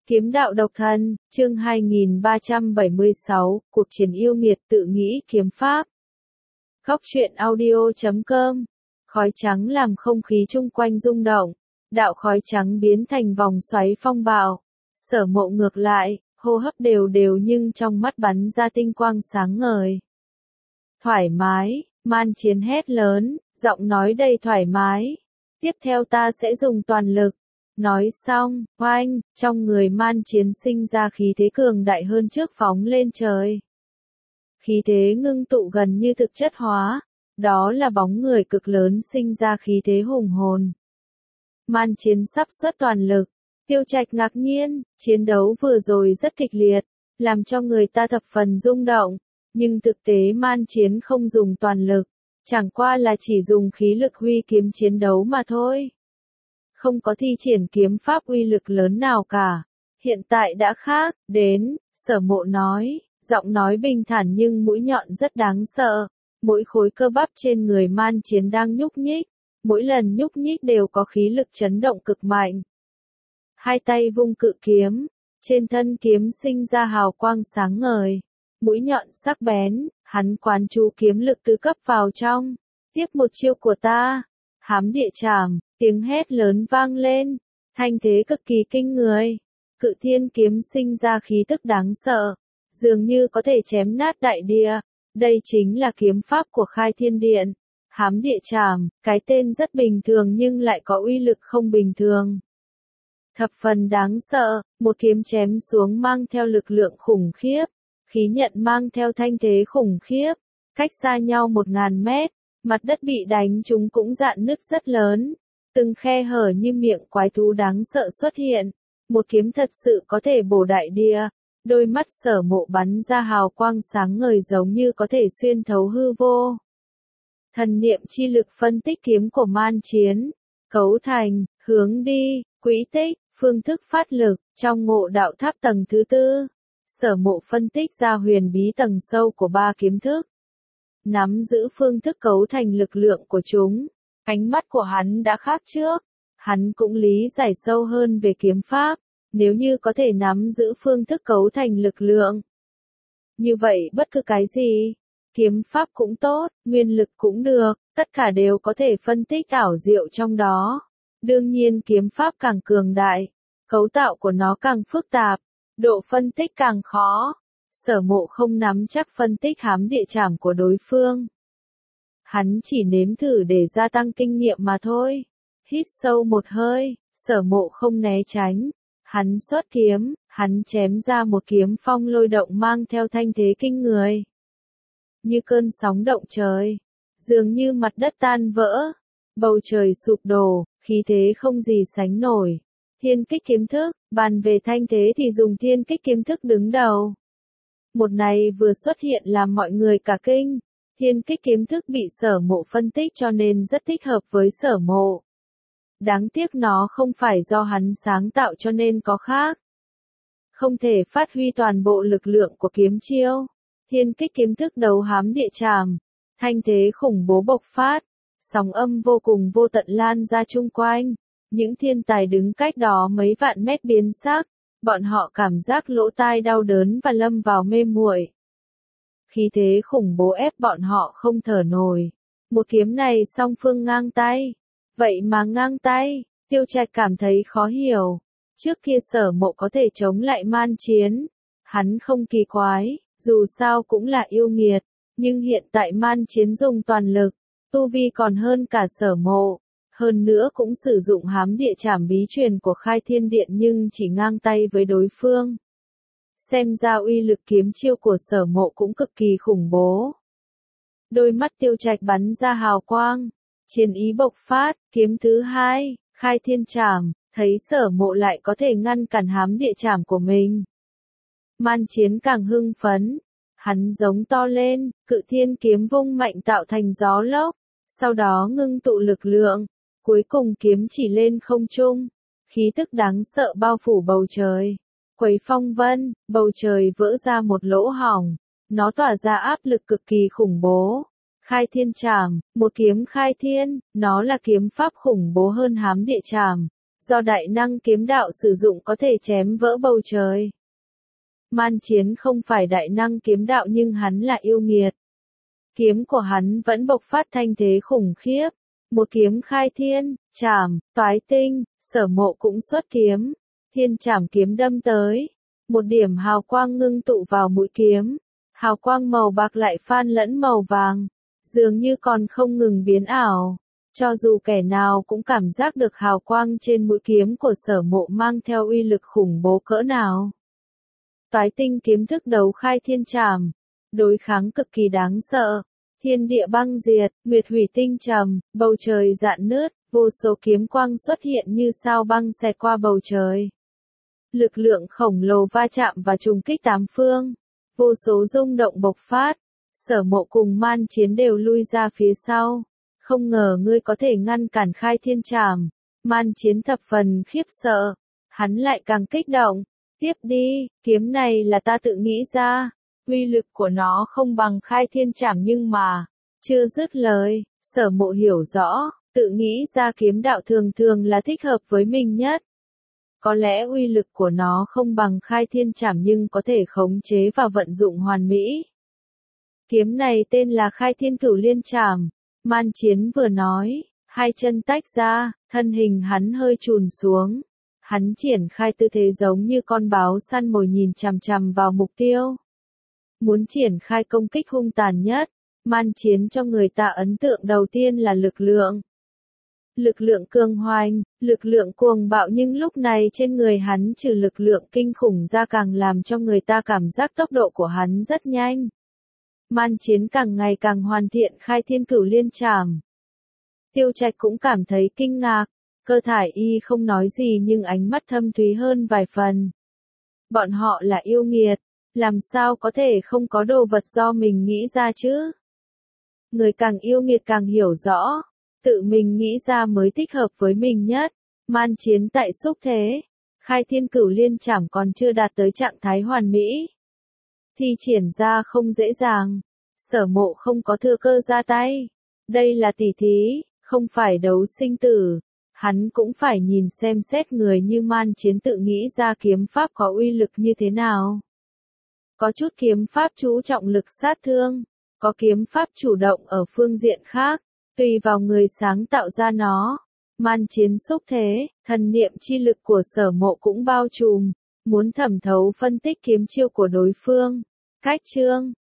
Kiếm đạo độc thân, chương 2376, cuộc chiến yêu nghiệt tự nghĩ kiếm pháp. Góc truyện audio.com. Khói trắng làm không khí chung quanh rung động. Đạo khói trắng biến thành vòng xoáy phong bạo. Sở Mộ ngược lại, hô hấp đều đều nhưng trong mắt bắn ra tinh quang sáng ngời. Thoải mái, Man Chiến hét lớn, giọng nói đầy thoải mái. Tiếp theo ta sẽ dùng toàn lực. Nói xong, oanh, trong người Man Chiến sinh ra khí thế cường đại hơn trước phóng lên trời. Khí thế ngưng tụ gần như thực chất hóa, đó là bóng người cực lớn sinh ra khí thế hùng hồn. Man Chiến sắp xuất toàn lực, Tiêu Trạch ngạc nhiên, chiến đấu vừa rồi rất kịch liệt, làm cho người ta thập phần rung động, nhưng thực tế Man Chiến không dùng toàn lực, chẳng qua là chỉ dùng khí lực huy kiếm chiến đấu mà thôi. Không có thi triển kiếm pháp uy lực lớn nào cả. Hiện tại đã khác, đến, Sở Mộ nói, giọng nói bình thản nhưng mũi nhọn rất đáng sợ. Mỗi khối cơ bắp trên người Man Chiến đang nhúc nhích, mỗi lần nhúc nhích đều có khí lực chấn động cực mạnh. Hai tay vung cự kiếm, trên thân kiếm sinh ra hào quang sáng ngời, mũi nhọn sắc bén, hắn quán chú kiếm lực tứ cấp vào trong. Tiếp một chiêu của ta, Hám Địa Trảm. Tiếng hét lớn vang lên, thanh thế cực kỳ kinh người. Cự thiên kiếm sinh ra khí tức đáng sợ, dường như có thể chém nát đại địa. Đây chính là kiếm pháp của Khai Thiên Điện. Hám Địa Trảm, cái tên rất bình thường nhưng lại có uy lực không bình thường. Thập phần đáng sợ, một kiếm chém xuống mang theo lực lượng khủng khiếp, khí nhận mang theo thanh thế khủng khiếp, cách xa nhau 1000 mét, mặt đất bị đánh chúng cũng rạn nứt rất lớn. Từng khe hở như miệng quái thú đáng sợ xuất hiện, một kiếm thật sự có thể bổ đại địa. Đôi mắt Sở Mộ bắn ra hào quang sáng ngời giống như có thể xuyên thấu hư vô. Thần niệm chi lực phân tích kiếm của Man Chiến, cấu thành, hướng đi, quỹ tích, phương thức phát lực, trong Ngộ Đạo Tháp tầng thứ 4. Sở Mộ phân tích ra huyền bí tầng sâu của 3 kiếm thức. Nắm giữ phương thức cấu thành lực lượng của chúng. Ánh mắt của hắn đã khác trước, hắn cũng lý giải sâu hơn về kiếm pháp, nếu như có thể nắm giữ phương thức cấu thành lực lượng. Như vậy bất cứ cái gì, kiếm pháp cũng tốt, nguyên lực cũng được, tất cả đều có thể phân tích ảo diệu trong đó. Đương nhiên kiếm pháp càng cường đại, cấu tạo của nó càng phức tạp, độ phân tích càng khó. Sở Mộ không nắm chắc phân tích Hám Địa Trảm của đối phương. Hắn chỉ nếm thử để gia tăng kinh nghiệm mà thôi. Hít sâu một hơi, Sở Mộ không né tránh. Hắn xuất kiếm, hắn chém ra một kiếm phong lôi động mang theo thanh thế kinh người. Như cơn sóng động trời, dường như mặt đất tan vỡ, bầu trời sụp đổ, khí thế không gì sánh nổi. Thiên kích kiếm thức, bàn về thanh thế thì dùng thiên kích kiếm thức đứng đầu. Một này vừa xuất hiện làm mọi người cả kinh. Thiên kích kiếm thức bị Sở Mộ phân tích cho nên rất thích hợp với Sở Mộ. Đáng tiếc nó không phải do hắn sáng tạo cho nên có khác. Không thể phát huy toàn bộ lực lượng của kiếm chiêu. Thiên kích kiếm thức đấu Hám Địa Trảm. Thanh thế khủng bố bộc phát. Sóng âm vô cùng vô tận lan ra chung quanh. Những thiên tài đứng cách đó mấy vạn mét biến sắc. Bọn họ cảm giác lỗ tai đau đớn và lâm vào mê muội. Khí thế khủng bố ép bọn họ không thở nổi. Một kiếm này song phương ngang tay. Vậy mà ngang tay, Tiêu Trạch cảm thấy khó hiểu. Trước kia Sở Mộ có thể chống lại Man Chiến. Hắn không kỳ quái, dù sao cũng là yêu nghiệt. Nhưng hiện tại Man Chiến dùng toàn lực, tu vi còn hơn cả Sở Mộ. Hơn nữa cũng sử dụng Hám Địa Trảm bí truyền của Khai Thiên Điện nhưng chỉ ngang tay với đối phương. Xem ra uy lực kiếm chiêu của Sở Mộ cũng cực kỳ khủng bố. Đôi mắt Tiêu Trạch bắn ra hào quang, chiến ý bộc phát, kiếm thứ 2, Khai Thiên Trảm, thấy Sở Mộ lại có thể ngăn cản Hám Địa Trảm của mình. Man Chiến càng hưng phấn, hắn giống to lên, cự thiên kiếm vung mạnh tạo thành gió lốc, sau đó ngưng tụ lực lượng, cuối cùng kiếm chỉ lên không trung, khí tức đáng sợ bao phủ bầu trời. Quấy phong vân, bầu trời vỡ ra một lỗ hổng, nó tỏa ra áp lực cực kỳ khủng bố. Khai Thiên Trảm, một kiếm khai thiên, nó là kiếm pháp khủng bố hơn Hám Địa Trảm. do đại năng kiếm đạo sử dụng có thể chém vỡ bầu trời. Man Chiến không phải đại năng kiếm đạo nhưng hắn là yêu nghiệt. Kiếm của hắn vẫn bộc phát thanh thế khủng khiếp. Một kiếm khai thiên, trảm, toái tinh, Sở Mộ cũng xuất kiếm. Thiên trảm kiếm đâm tới. Một điểm hào quang ngưng tụ vào mũi kiếm. Hào quang màu bạc lại phan lẫn màu vàng. Dường như còn không ngừng biến ảo. Cho dù kẻ nào cũng cảm giác được hào quang trên mũi kiếm của Sở Mộ mang theo uy lực khủng bố cỡ nào. Toái tinh kiếm thức đấu khai thiên trảm. Đối kháng cực kỳ đáng sợ. Thiên địa băng diệt, nguyệt hủy tinh trầm, bầu trời rạn nứt, vô số kiếm quang xuất hiện như sao băng xẹt qua bầu trời. Lực lượng khổng lồ va chạm và trùng kích tám phương. Vô số rung động bộc phát. Sở Mộ cùng Man Chiến đều lui ra phía sau. Không ngờ ngươi có thể ngăn cản khai thiên trảm. Man Chiến thập phần khiếp sợ. Hắn lại càng kích động. Tiếp đi, kiếm này là ta tự nghĩ ra. Uy lực của nó không bằng khai thiên trảm nhưng mà. Chưa dứt lời, Sở Mộ hiểu rõ, tự nghĩ ra kiếm đạo thường thường là thích hợp với mình nhất. Có lẽ uy lực của nó không bằng khai thiên trảm nhưng có thể khống chế và vận dụng hoàn mỹ. Kiếm này tên là khai thiên cửu liên trảm. Man Chiến vừa nói, hai chân tách ra, thân hình hắn hơi chùn xuống. Hắn triển khai tư thế giống như con báo săn mồi nhìn chằm chằm vào mục tiêu. Muốn triển khai công kích hung tàn nhất, Man Chiến cho người ta ấn tượng đầu tiên là lực lượng. Lực lượng cường hoành, lực lượng cuồng bạo nhưng lúc này trên người hắn trừ lực lượng kinh khủng ra càng làm cho người ta cảm giác tốc độ của hắn rất nhanh. Man Chiến càng ngày càng hoàn thiện khai thiên cửu liên trảm. Tiêu Trạch cũng cảm thấy kinh ngạc, Cơ Thải Y không nói gì nhưng ánh mắt thâm thúy hơn vài phần. Bọn họ là yêu nghiệt, làm sao có thể không có đồ vật do mình nghĩ ra chứ? Người càng yêu nghiệt càng hiểu rõ, tự mình nghĩ ra mới thích hợp với mình nhất. Man Chiến tại xúc thế, khai thiên cửu liên trảm còn chưa đạt tới trạng thái hoàn mỹ. Thi triển ra không dễ dàng, Sở Mộ không có thừa cơ ra tay. Đây là tỉ thí, không phải đấu sinh tử. Hắn cũng phải nhìn xem xét người như Man Chiến tự nghĩ ra kiếm pháp có uy lực như thế nào. Có chút kiếm pháp chú trọng lực sát thương, có kiếm pháp chủ động ở phương diện khác, tùy vào người sáng tạo ra nó. Man Chiến xúc thế, thần niệm chi lực của Sở Mộ cũng bao trùm, muốn thẩm thấu phân tích kiếm chiêu của đối phương. Cách chương